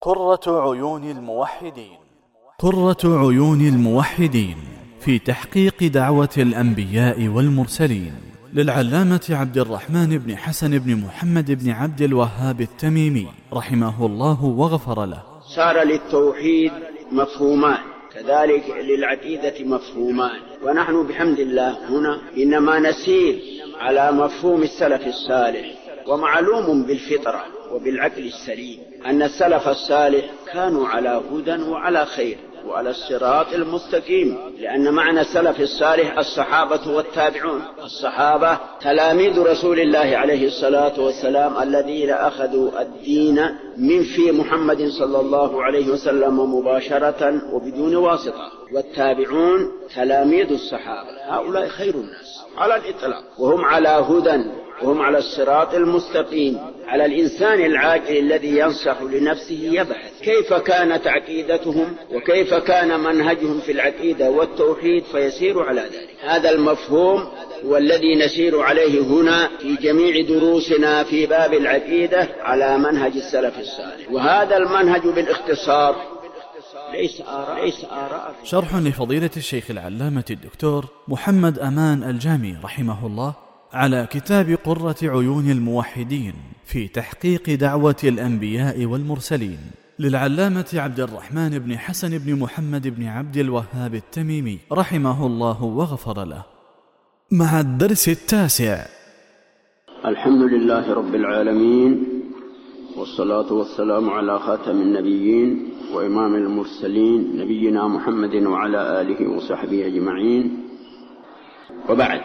قرة عيون الموحدين. قرة عيون الموحدين في تحقيق دعوة الأنبياء والمرسلين، للعلامة عبد الرحمن بن حسن بن محمد بن عبد الوهاب التميمي رحمه الله وغفر له. صار للتوحيد مفهومان، كذلك للعقيدة مفهومان، ونحن بحمد الله هنا إنما نسير على مفهوم السلف الصالح. ومعلوم بالفطرة وبالعقل السليم أن السلف الصالح كانوا على هدى وعلى خير وعلى الصراط المستقيم، لأن معنى السلف الصالح الصحابة والتابعون. الصحابة تلاميذ رسول الله عليه الصلاة والسلام الذين أخذوا الدين من في محمد صلى الله عليه وسلم مباشرة وبدون واسطة، والتابعون تلاميذ الصحابة. هؤلاء خير الناس على الإطلاق، وهم على هدى وهم على الصراط المستقيم. على الإنسان العاقل الذي ينصح لنفسه يبحث كيف كانت عقيدتهم وكيف كان منهجهم في العقيدة والتوحيد فيسير على ذلك. هذا المفهوم هو الذي نسير عليه هنا في جميع دروسنا في باب العقيدة على منهج السلف الصالح، وهذا المنهج بالاختصار ليس آراء. شرح لفضيلة الشيخ العلامة الدكتور محمد أمان الجامي رحمه الله على كتاب قرة عيون الموحدين في تحقيق دعوة الأنبياء والمرسلين، للعلامة عبد الرحمن بن حسن بن محمد بن عبد الوهاب التميمي رحمه الله وغفر له، مع الدرس 9. الحمد لله رب العالمين، والصلاة والسلام على خاتم النبيين وإمام المرسلين نبينا محمد وعلى آله وصحبه أجمعين، وبعد.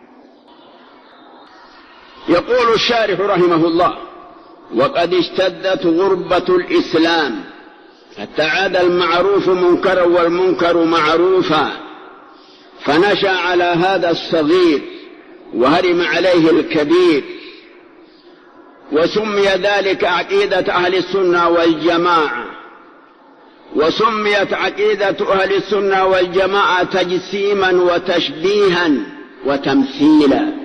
يقول الشارح رحمه الله: وقد اشتدت غربة الإسلام حتى عاد المعروف منكرا والمنكر معروفا، فنشأ على هذا الصغير وهرم عليه الكبير، وسمي ذلك عقيدة أهل السنة والجماعة، وسميت عقيدة أهل السنة والجماعة تجسيما وتشبيها وتمثيلا.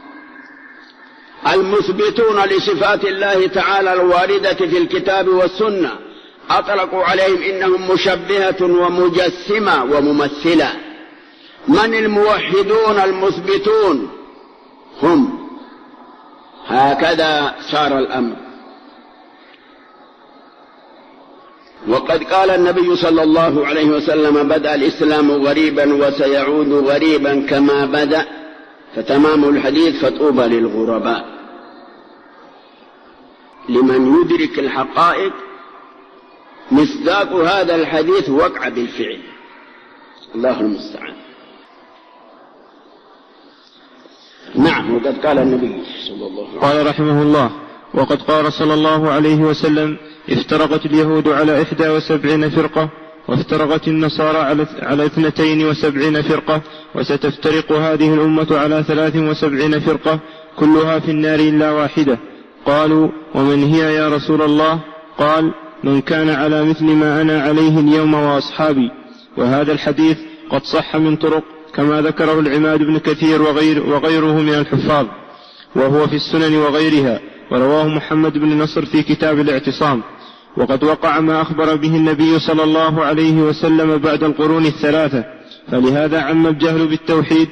المثبتون لصفات الله تعالى الواردة في الكتاب والسنة أطلقوا عليهم إنهم مشبهة ومجسمة وممثلة. من الموحدون المثبتون؟ هم. هكذا صار الأمر. وقد قال النبي صلى الله عليه وسلم: بدأ الإسلام غريبا وسيعود غريبا كما بدأ، فتمام الحديث فطوبى للغرباء. لمن يدرك الحقائق مصداق هذا الحديث وقع بالفعل، الله المستعان. نعم. وقد قال النبي صلى الله عليه وسلم، قال رحمه الله: وقد قال صلى الله عليه وسلم: افترقت اليهود على 71 فرقة، وافترقت النصارى على 72 فرقة، وستفترق هذه الأمة على 73 فرقة، كلها في النار إلا واحدة. قالوا: ومن هي يا رسول الله؟ قال: من كان على مثل ما أنا عليه اليوم وأصحابي. وهذا الحديث قد صح من طرق كما ذكره العماد بن كثير وغيره من الحفاظ، وهو في السنن وغيرها، ورواه محمد بن نصر في كتاب الاعتصام. وقد وقع ما أخبر به النبي صلى الله عليه وسلم بعد القرون الثلاثة، فلهذا عم الجهل بالتوحيد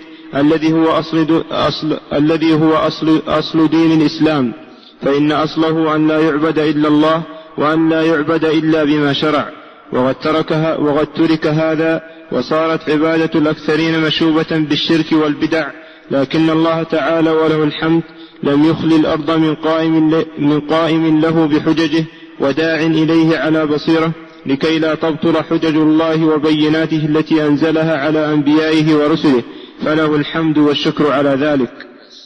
الذي هو أصل دين الإسلام، فإن أصله أن لا يعبد إلا الله، وأن لا يعبد إلا بما شرع. وقد ترك هذا، وصارت عبادة الأكثرين مشوبة بالشرك والبدع. لكن الله تعالى وله الحمد لم يخل الأرض من قائم له بحججه وداع إليه على بصيرة، لكي لا تبطل حجج الله وبيناته التي أنزلها على أنبيائه ورسله، فله الحمد والشكر على ذلك.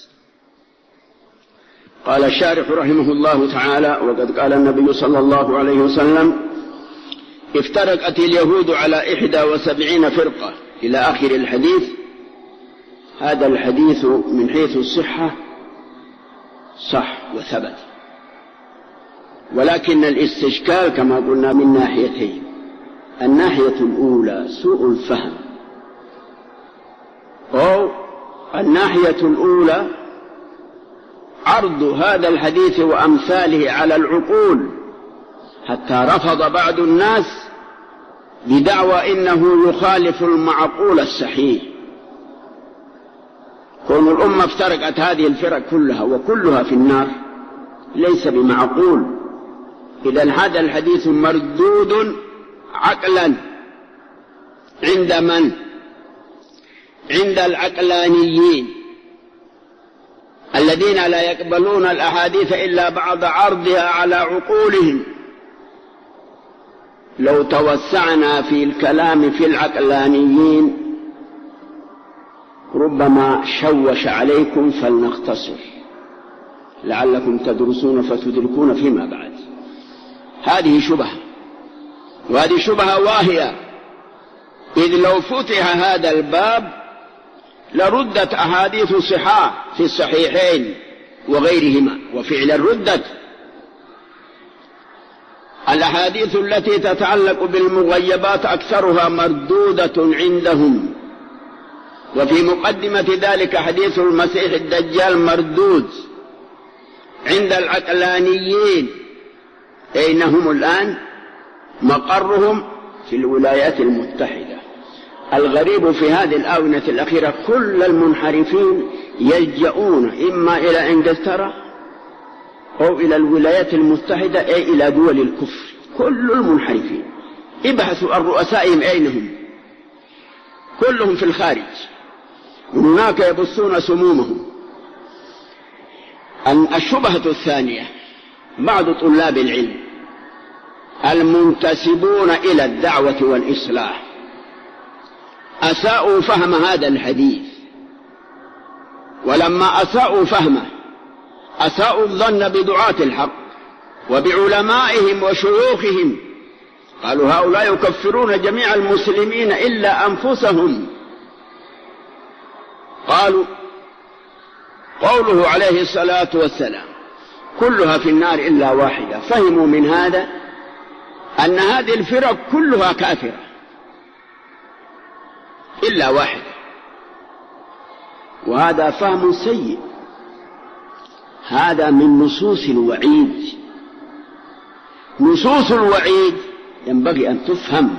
قال الشارح رحمه الله تعالى: وقد قال النبي صلى الله عليه وسلم: افترقت اليهود على 71 فرقة، إلى آخر الحديث. هذا الحديث من حيث الصحة صح وثبت، ولكن الاستشكال كما قلنا من ناحيتين. الناحية الأولى سوء الفهم، أو الناحية الأولى عرض هذا الحديث وأمثاله على العقول حتى رفض بعض الناس بدعوى إنه يخالف المعقول الصحيح. كون الأمة افترقت هذه الفرق كلها وكلها في النار ليس بمعقول. إذن هذا الحديث مردود عقلا عند من؟ عند العقلانيين الذين لا يقبلون الأحاديث إلا بعد عرضها على عقولهم. لو توسعنا في الكلام في العقلانيين ربما شوش عليكم، فلنختصر لعلكم تدرسون فتدركون فيما بعد. هذه شبهة، وهذه شبهة واهية، إذ لو فتح هذا الباب لردت أحاديث صحاح في الصحيحين وغيرهما، وفعلا ردت. الأحاديث التي تتعلق بالمغيبات أكثرها مردودة عندهم، وفي مقدمة ذلك حديث المسيح الدجال مردود عند العقلانيين. أين هم الآن؟ مقرهم في الولايات المتحدة. الغريب في هذه الآونة الأخيرة كل المنحرفين يلجؤون إما إلى إنجلترا أو إلى الولايات المتحدة أي إلى دول الكفر. كل المنحرفين ابحثوا عن رؤسائهم أين هم، كلهم في الخارج، هناك يبثون سمومهم. الشبهة الثانية، بعض طلاب العلم المنتسبون إلى الدعوة والإصلاح أساءوا فهم هذا الحديث، ولما أساءوا فهمه أساءوا الظن بدعاة الحق وبعلمائهم وشيوخهم. قالوا هؤلاء يكفرون جميع المسلمين إلا أنفسهم. قالوا قوله عليه الصلاة والسلام كلها في النار إلا واحدة، فهموا من هذا أن هذه الفرق كلها كافرة إلا واحدة، وهذا فهم سيء. هذا من نصوص الوعيد. نصوص الوعيد ينبغي أن تفهم.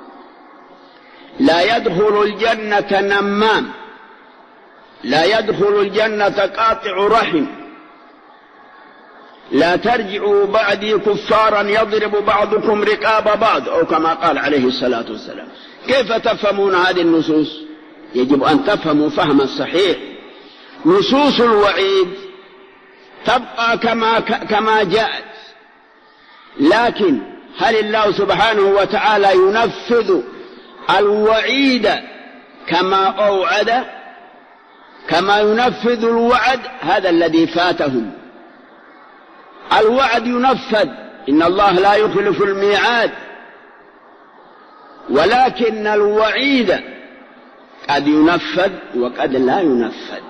لا يدخل الجنة نمام، لا يدخل الجنة قاطع رحم، لا ترجعوا بعدي كفارا يضرب بعضكم رقاب بعض، أو كما قال عليه الصلاة والسلام. كيف تفهمون هذه النصوص؟ يجب أن تفهموا فهما صحيح. نصوص الوعيد تبقى كما جاءت، لكن هل الله سبحانه وتعالى ينفذ الوعيد كما أوعد، كما ينفذ الوعد؟ هذا الذي فاتهم. الوعد ينفذ، إن الله لا يخلف الميعاد، ولكن الوعيد قد ينفذ وقد لا ينفذ.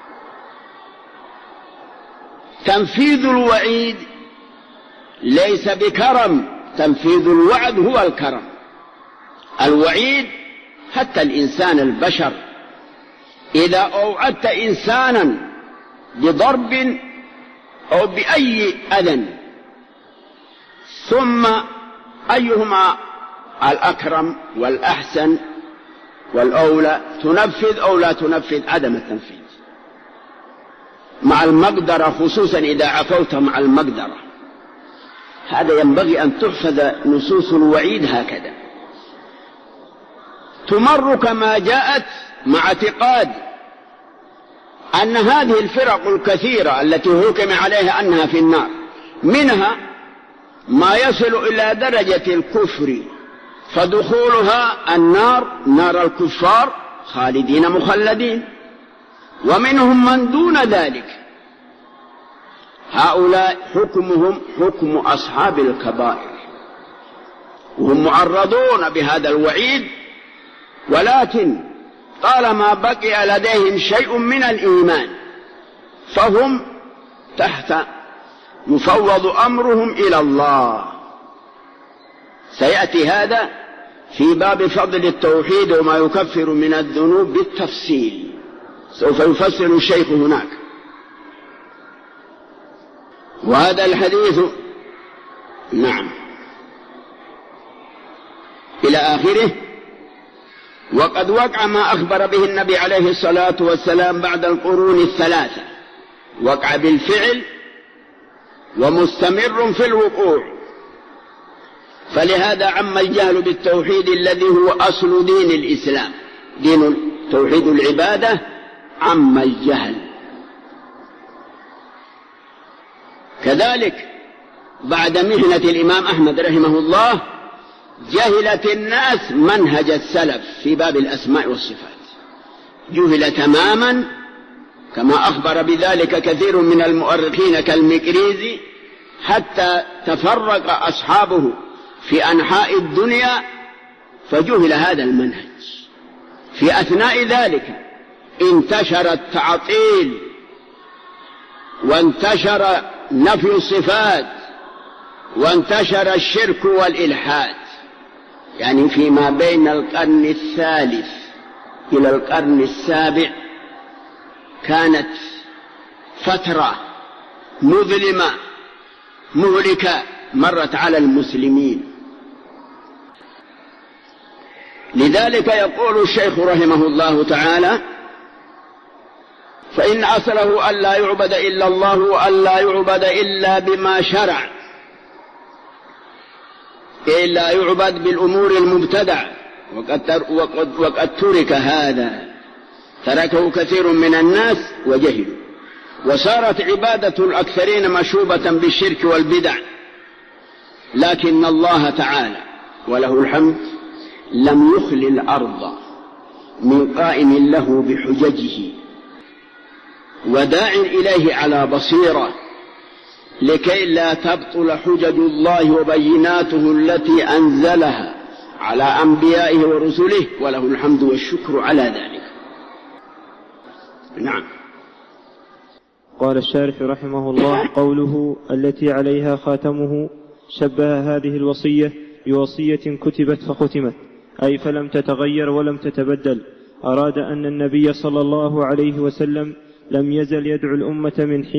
تنفيذ الوعيد ليس بكرم، تنفيذ الوعد هو الكرم. الوعيد حتى الإنسان البشر إذا أوعدت إنسانا بضرب أو بأي أذى ثم أيهما الأكرم والأحسن والأولى، تنفذ أو لا تنفذ؟ عدم التنفيذ مع المقدرة، خصوصا إذا عفوت مع المقدرة. هذا ينبغي أن تحفظ نصوص الوعيد هكذا، تمر كما جاءت، مع اعتقاد أن هذه الفرق الكثيرة التي حكم عليها أنها في النار منها ما يصل إلى درجة الكفر، فدخولها النار نار الكفار خالدين مخلدين، ومنهم من دون ذلك. هؤلاء حكمهم حكم أصحاب الكبائر، وهم معرضون بهذا الوعيد، ولكن طالما بقي لديهم شيء من الإيمان فهم تحت، يفوض أمرهم إلى الله. سيأتي هذا في باب فضل التوحيد وما يكفر من الذنوب بالتفصيل، سوف يفصل الشيخ هناك. وهذا الحديث نعم إلى آخره. وقد وقع ما أخبر به النبي عليه الصلاة والسلام بعد القرون الثلاثة، وقع بالفعل ومستمر في الوقوع. فلهذا عم الجهل بالتوحيد الذي هو أصل دين الإسلام، دين توحيد العبادة، عم الجهل. كذلك بعد محنة الإمام أحمد رحمه الله جهلت الناس منهج السلف في باب الأسماء والصفات، جهل تماما، كما أخبر بذلك كثير من المؤرخين كالمقريزي، حتى تفرق أصحابه في أنحاء الدنيا فجهل هذا المنهج. في أثناء ذلك انتشر التعطيل وانتشر نفي الصفات وانتشر الشرك والإلحاد. يعني فيما بين القرن الثالث إلى القرن السابع كانت فترة مظلمة مهلكة مرت على المسلمين. لذلك يقول الشيخ رحمه الله تعالى: فإن أصله أن لا يعبد إلا الله وأن لا يعبد إلا بما شرع، إلا يعبد بالأمور المبتدع، وقد ترك هذا، تركه كثير من الناس وجهلوا، وصارت عبادة الأكثرين مشوبة بالشرك والبدع. لكن الله تعالى وله الحمد لم يخل الأرض من قائم له بحججه وداع إليه على بصيرة، لكي لا تبطل حجج الله وبيناته التي أنزلها على أنبيائه ورسله، وله الحمد والشكر على ذلك. نعم. قال الشارح رحمه الله: قوله التي عليها خاتمه شبه هذه الوصية بوصية كتبت فختمت، أي فلم تتغير ولم تتبدل. أراد أن النبي صلى الله عليه وسلم لم يزل يدعو الأمة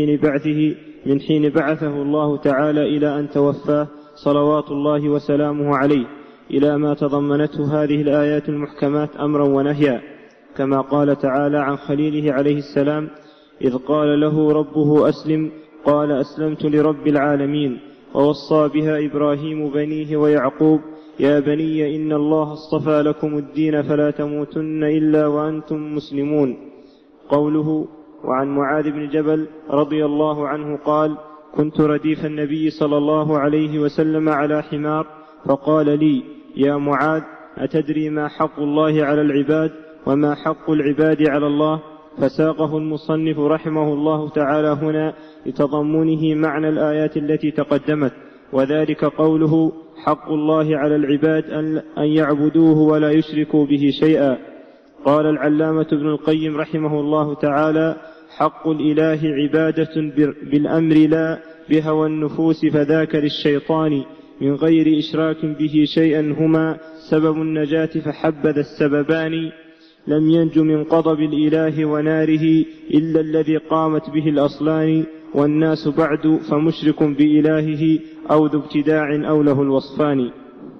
من حين بعثه الله تعالى إلى أن توفاه صلوات الله وسلامه عليه، إلى ما تضمنته هذه الآيات المحكمات أمرا ونهيا، كما قال تعالى عن خليله عليه السلام: إذ قال له ربه أسلم قال أسلمت لرب العالمين. ووصى بها إبراهيم بنيه ويعقوب: يا بني إن الله اصطفى لكم الدين فلا تموتن إلا وأنتم مسلمون. قوله: وعن معاذ بن جبل رضي الله عنه قال: كنت رديف النبي صلى الله عليه وسلم على حمار، فقال لي: يا معاذ، أتدري ما حق الله على العباد وما حق العباد على الله؟ فساقه المصنف رحمه الله تعالى هنا لتضمنه معنى الآيات التي تقدمت، وذلك قوله: حق الله على العباد أن يعبدوه ولا يشركوا به شيئا. قال العلامة ابن القيم رحمه الله تعالى: حق الإله عبادة بالأمر لا بهوى النفوس، فذاك للشيطان من غير إشراك به شيئا، هما سبب النجاة فحبذا السببان. لم ينج من غضب الإله وناره إلا الذي قامت به الأصلان، والناس بعد فمشرك بإلهه أو ذو ابتداع أو له الوصفان.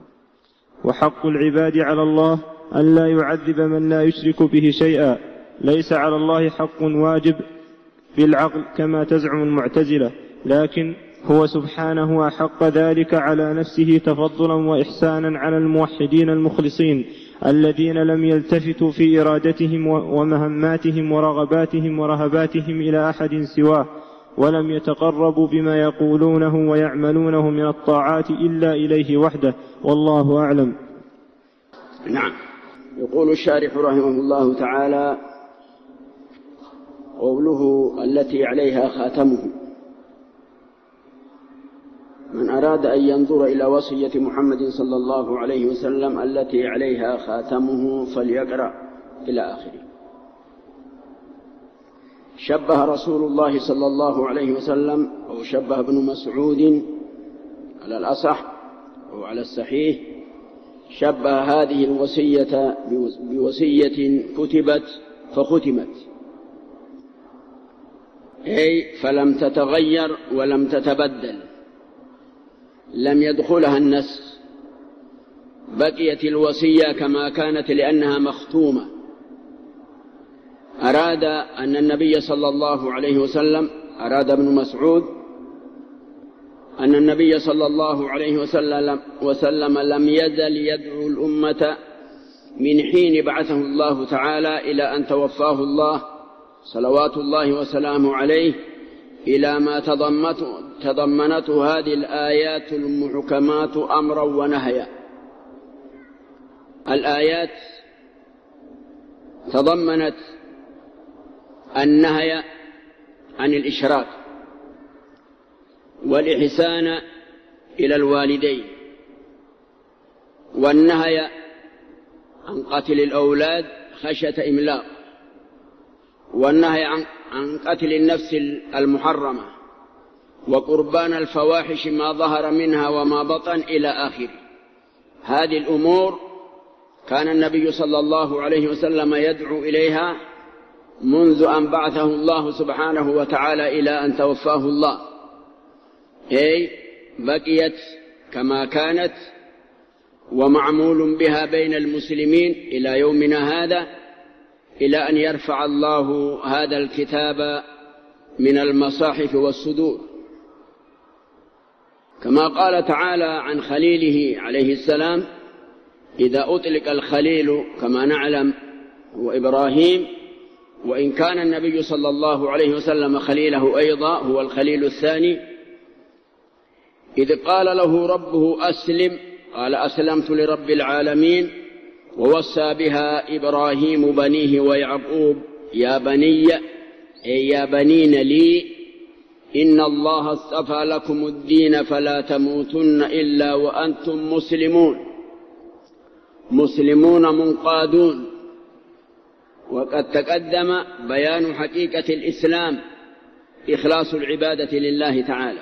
وحق العباد على الله أن لا يعذب من لا يشرك به شيئا. ليس على الله حق واجب بالعقل كما تزعم المعتزلة، لكن هو سبحانه أحق ذلك على نفسه تفضلا وإحسانا على الموحدين المخلصين الذين لم يلتفتوا في إرادتهم ومهماتهم ورغباتهم ورهباتهم إلى أحد سواه، ولم يتقربوا بما يقولونه ويعملونه من الطاعات إلا إليه وحده، والله أعلم. نعم. يقول الشارح رحمه الله تعالى: قوله التي عليها خاتمه، من أراد أن ينظر إلى وصية محمد صلى الله عليه وسلم التي عليها خاتمه فليقرأ إلى آخره. شبه رسول الله صلى الله عليه وسلم، أو شبه ابن مسعود على الأصح أو على الصحيح، شبه هذه الوصية بوصية كتبت فختمت، أي فلم تتغير ولم تتبدل، لم يدخلها النسخ بقيت الوصية كما كانت لأنها مختومة. أراد أن النبي صلى الله عليه وسلم، أراد ابن مسعود أن النبي صلى الله عليه وسلم لم يزل يدعو الأمة من حين بعثه الله تعالى إلى أن توفاه الله صلوات الله وسلامه عليه، إلى ما تضمنته هذه الآيات المحكمات أمرا ونهيا. الآيات تضمنت النهي عن الإشراك والإحسان إلى الوالدين، والنهي عن قتل الأولاد خشية إملاق، والنهي عن قتل النفس المحرمة، وقربان الفواحش ما ظهر منها وما بطن إلى آخره. هذه الأمور كان النبي صلى الله عليه وسلم يدعو إليها منذ أن بعثه الله سبحانه وتعالى إلى أن توفاه الله، أي بقيت كما كانت ومعمول بها بين المسلمين إلى يومنا هذا، إلى أن يرفع الله هذا الكتاب من المصاحف والصدور. كما قال تعالى عن خليله عليه السلام: إذا أطلق الخليل كما نعلم هو إبراهيم، وإن كان النبي صلى الله عليه وسلم خليله أيضا هو الخليل الثاني، إذ قال له ربه أسلم قال أسلمت لرب العالمين، ووصى بها إبراهيم بنيه ويعقوب: يا بني، أي يا بنين لي، إن الله اصطفى لكم الدين فلا تموتن إلا وأنتم مسلمون منقادون. وقد تقدم بيان حقيقة الإسلام إخلاص العبادة لله تعالى.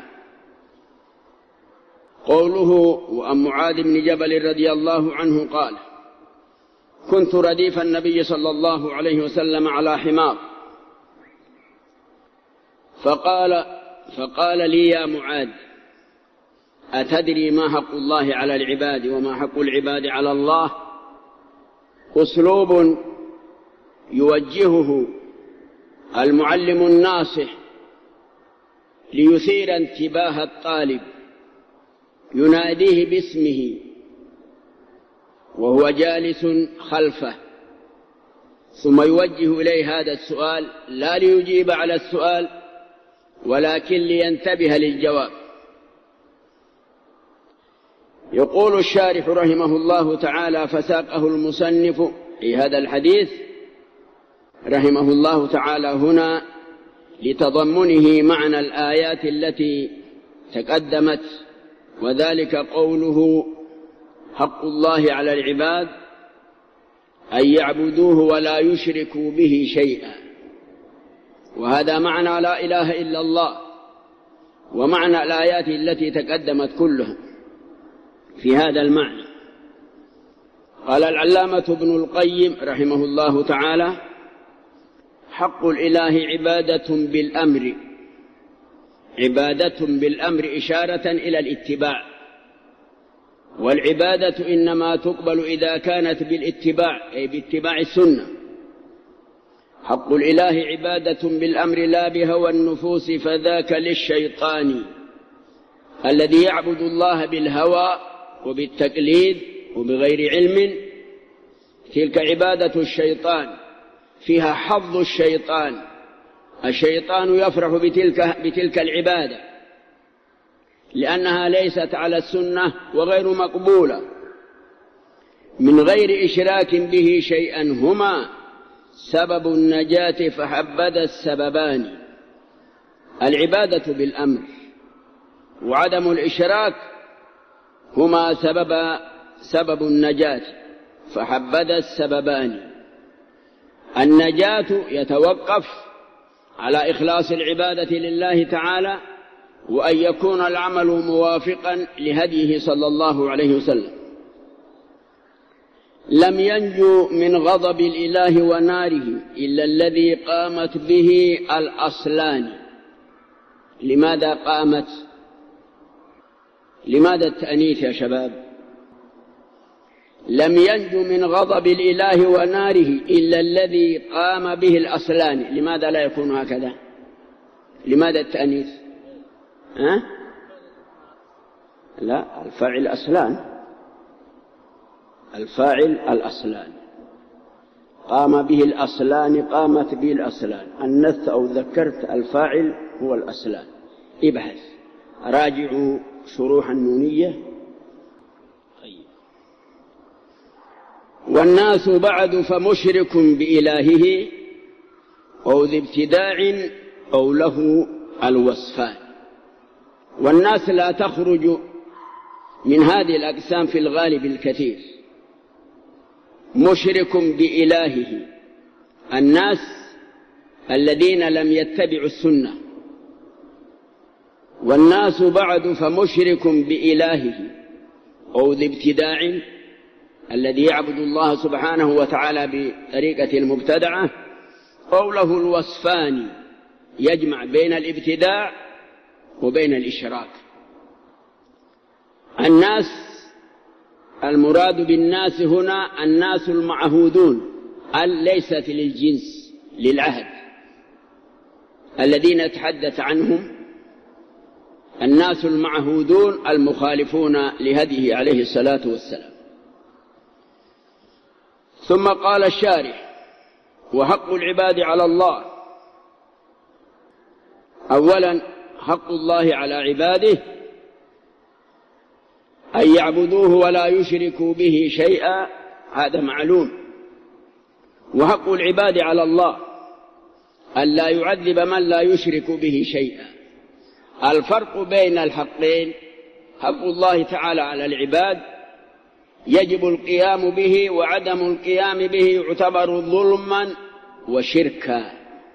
قوله: وعن معاذ بن جبل رضي الله عنه قال: كنت رديف النبي صلى الله عليه وسلم على حمار، فقال لي: يا معاذ، أتدري ما حق الله على العباد وما حق العباد على الله؟ أسلوب يوجهه المعلم الناصح ليثير انتباه الطالب، يناديه باسمه وهو جالس خلفه، ثم يوجه إليه هذا السؤال، لا ليجيب على السؤال ولكن لينتبه للجواب. يقول الشارح رحمه الله تعالى: فساقه المصنف في هذا الحديث رحمه الله تعالى هنا لتضمنه معنى الآيات التي تقدمت، وذلك قوله: حق الله على العباد أن يعبدوه ولا يشركوا به شيئا. وهذا معنى لا إله إلا الله، ومعنى الآيات التي تقدمت كلها في هذا المعنى. قال العلامة ابن القيم رحمه الله تعالى: حق الإله عبادة بالأمر إشارة إلى الاتباع، والعبادة إنما تقبل إذا كانت بالاتباع، أي باتباع السنة. حق الإله عبادة بالأمر لا بهوى النفوس، فذاك للشيطان الذي يعبد الله بالهوى وبالتقليد وبغير علم. تلك عبادة الشيطان، فيها حظ الشيطان يفرح بتلك العبادة، لأنها ليست على السنة وغير مقبولة، من غير إشراك به شيئا، هما سبب النجاة فحبذا السببان: العبادة بالأمر وعدم الإشراك هما سبب النجاة فحبذا السببان. النجاة يتوقف على إخلاص العبادة لله تعالى، وأن يكون العمل موافقا لهديه صلى الله عليه وسلم. لم ينجو من غضب الإله وناره إلا الذي قامت به الأصلان. لماذا قامت؟ لماذا التأنيث يا شباب؟ لم ينج من غضب الإله وناره إلا الذي قام به الأصلان. لماذا لا يكون هكذا؟ لماذا التأنيث؟ لا، الفاعل أصلان، الفاعل الأصلان، قام به الأصلان، قامت به الأصلان. أنثت أو ذكرت الفاعل هو الأصلان. ابحث، راجعوا شروح النونية. والناس بعد فمشرك بإلهه أو ذي ابتداع أو له الوصفان. والناس لا تخرج من هذه الأقسام في الغالب الكثير. مشرك بإلهه الناس الذين لم يتبعوا السنة. والناس بعد فمشرك بإلهه أو ذي ابتداع الذي يعبد الله سبحانه وتعالى بطريقة المبتدعة، أو له الوصفان يجمع بين الابتداع وبين الإشراك. الناس المراد بالناس هنا الناس المعهودون، ليست للجنس، للعهد، الذين نتحدث عنهم الناس المعهودون المخالفون لهديه عليه الصلاة والسلام. ثم قال الشارح: وحق العباد على الله. أولا حق الله على عباده أن يعبدوه ولا يشركوا به شيئا، هذا معلوم. وحق العباد على الله أن لا يعذب من لا يشرك به شيئا. الفرق بين الحقين: حق الله تعالى على العباد يجب القيام به، وعدم القيام به يعتبر ظلما وشركا.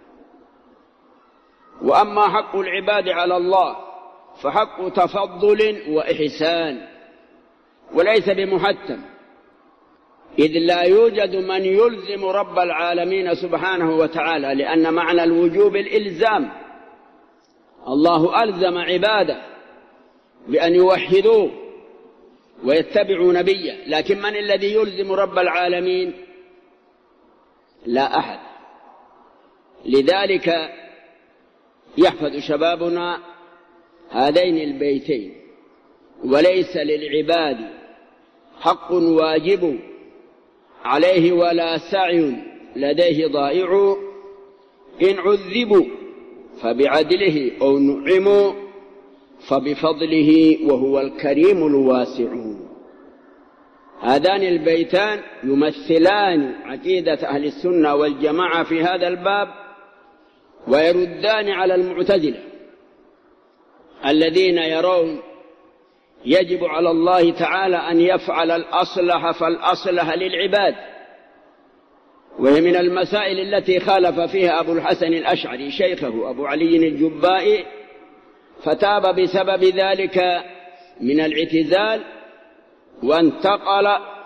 وأما حق العباد على الله فحق تفضل وإحسان، وليس بمحتم، إذ لا يوجد من يلزم رب العالمين سبحانه وتعالى، لأن معنى الوجوب الإلزام. الله ألزم عباده بأن يوحدوه ويتبعوا نبيه، لكن من الذي يلزم رب العالمين؟ لا أحد. لذلك يحفظ شبابنا هذين البيتين: وليس للعباد حق واجب عليه ولا سعي لديه ضائع، إن عذبوا فبعدله أو نعموا فبفضله وهو الكريم الواسع. هذان البيتان يمثلان عقيدة أهل السنة والجماعة في هذا الباب، ويردان على المعتزلة الذين يرون يجب على الله تعالى أن يفعل الأصلح فالأصلح للعباد، وهي من المسائل التي خالف فيها أبو الحسن الأشعري شيخه أبو علي الجبائي، فتاب بسبب ذلك من الاعتزال وانتقل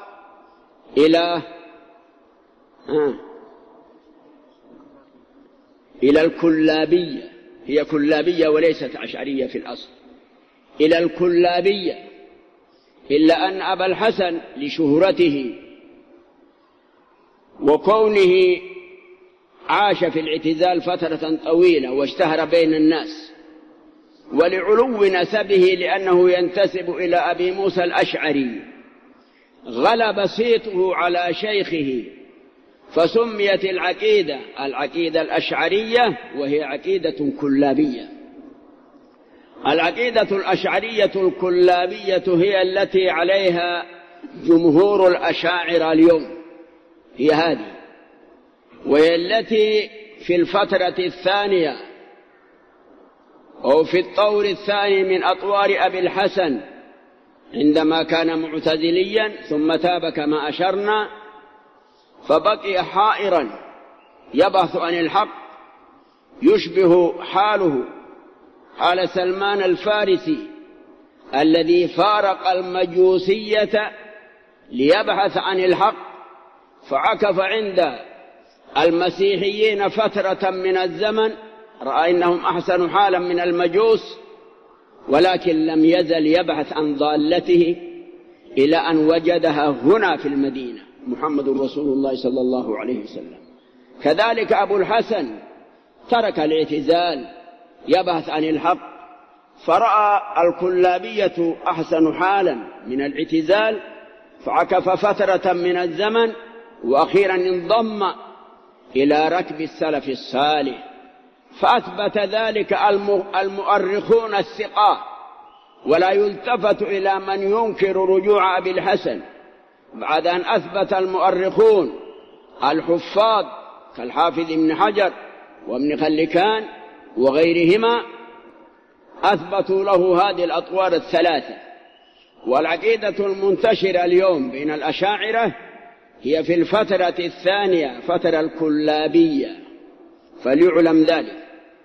إلى الكلابية. هي كلابية وليست أشعرية في الأصل، إلى الكلابية، إلا أن أبا الحسن لشهرته وكونه عاش في الاعتزال فترة طويلة واشتهر بين الناس، ولعلو نسبه لأنه ينتسب إلى أبي موسى الأشعري، غلب صيته على شيخه، فسميت العقيدة الأشعرية، وهي عقيدة كلابية. العقيدة الأشعرية الكلابية هي التي عليها جمهور الأشاعرة اليوم، هي هذه، وهي التي في الفترة الثانية أو في الطور الثاني من أطوار أبي الحسن، عندما كان معتزليا ثم تاب كما أشرنا، فبقي حائرا يبحث عن الحق، يشبه حاله حال سلمان الفارسي الذي فارق المجوسية ليبحث عن الحق، فعكف عند المسيحيين فترة من الزمن، رأى أنهم أحسن حالا من المجوس، ولكن لم يزل يبحث عن ضالته إلى أن وجدها هنا في المدينة محمد رسول الله صلى الله عليه وسلم. كذلك أبو الحسن ترك الاعتزال يبحث عن الحق، فرأى الكلابية أحسن حالا من الاعتزال فعكف فترة من الزمن، وأخيرا انضم إلى ركب السلف الصالح، فأثبت ذلك المؤرخون الثقات، ولا يلتفت إلى من ينكر رجوع أبي الحسن بعد أن أثبت المؤرخون الحفاظ كالحافظ ابن حجر وابن خلكان وغيرهما أثبتوا له هذه الأطوار الثلاثة. والعقيدة المنتشرة اليوم بين الأشاعرة هي في الفترة الثانية، فترة الكلابية، فليعلم ذلك.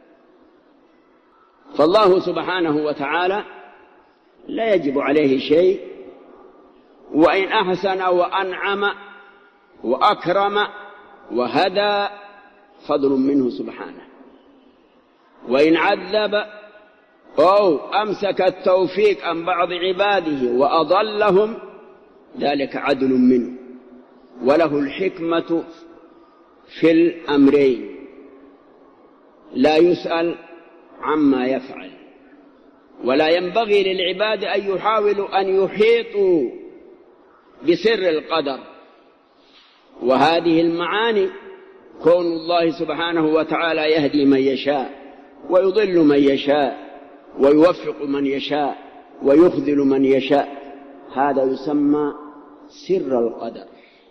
فالله سبحانه وتعالى لا يجب عليه شيء، وإن أحسن وأنعم وأكرم وهدى فضل منه سبحانه، وإن عذب أو أمسك التوفيق عن بعض عباده وأضلهم ذلك عدل منه، وله الحكمة في الأمرين، لا يسأل عما يفعل، ولا ينبغي للعباد أن يحاولوا أن يحيطوا بسر القدر. وهذه المعاني كون الله سبحانه وتعالى يهدي من يشاء ويضل من يشاء ويوفق من يشاء ويخذل من يشاء، هذا يسمى سر القدر.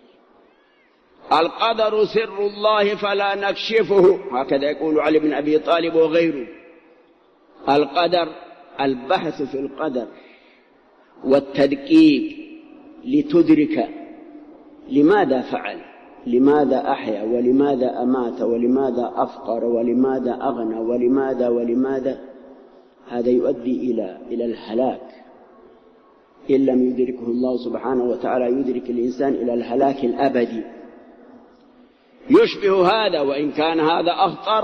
القدر سر الله فلا نكشفه، هكذا يقول علي بن أبي طالب وغيره. القدر البحث في القدر والتدقيق لتدرك لماذا فعل، لماذا أحيا، ولماذا أمات، ولماذا أفقر، ولماذا أغنى، ولماذا. هذا يؤدي إلى الهلاك إن لم يدركه الله سبحانه وتعالى، يدرك الإنسان إلى الهلاك الأبدي. يشبه هذا، وإن كان هذا أخطر،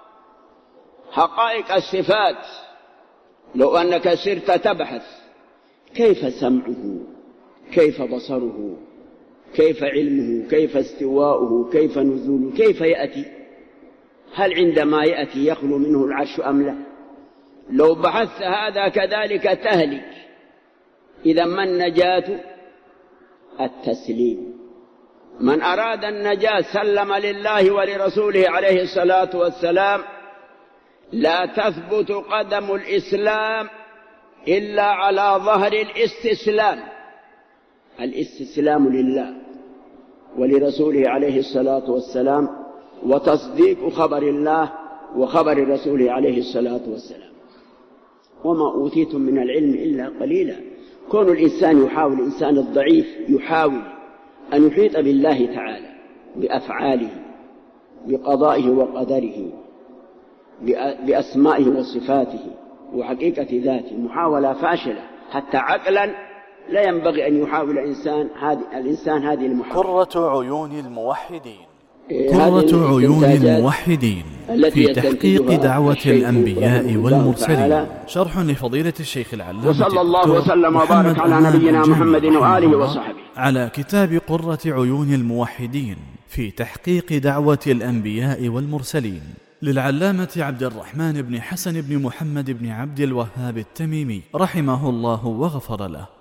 حقائق الصفات. لو أنك سرت تبحث كيف سمعه، كيف بصره، كيف علمه، كيف استواؤه، كيف نزوله، كيف يأتي، هل عندما يأتي يخلو منه العرش أم لا؟ لو بحثت هذا كذلك تهلك. إذا ما النجاة؟ التسليم. من أراد النجاة سلم لله ولرسوله عليه الصلاة والسلام. لا تثبت قدم الإسلام إلا على ظهر الاستسلام، الاستسلام لله ولرسوله عليه الصلاة والسلام، وتصديق خبر الله وخبر رسوله عليه الصلاة والسلام. وما أوتيتم من العلم إلا قليلا. كون الإنسان يحاول، الإنسان الضعيف يحاول أن يحيط بالله تعالى بأفعاله، بقضائه وقدره، بأسمائه وصفاته وحقيقة ذاته، محاولة فاشلة. حتى عقلا لا ينبغي أن يحاول الإنسان هذه المحاولة. قرة عيون الموحدين. قرة عيون الموحدين في تحقيق دعوة الأنبياء والمرسلين. شرح لفضيلة الشيخ العلامة وصلى الله وسلم وبارك على نبينا محمد وآله وصحبه على كتاب قرة عيون الموحدين في تحقيق دعوة الأنبياء والمرسلين للعلامة عبد الرحمن بن حسن بن محمد بن عبد الوهاب التميمي رحمه الله وغفر له.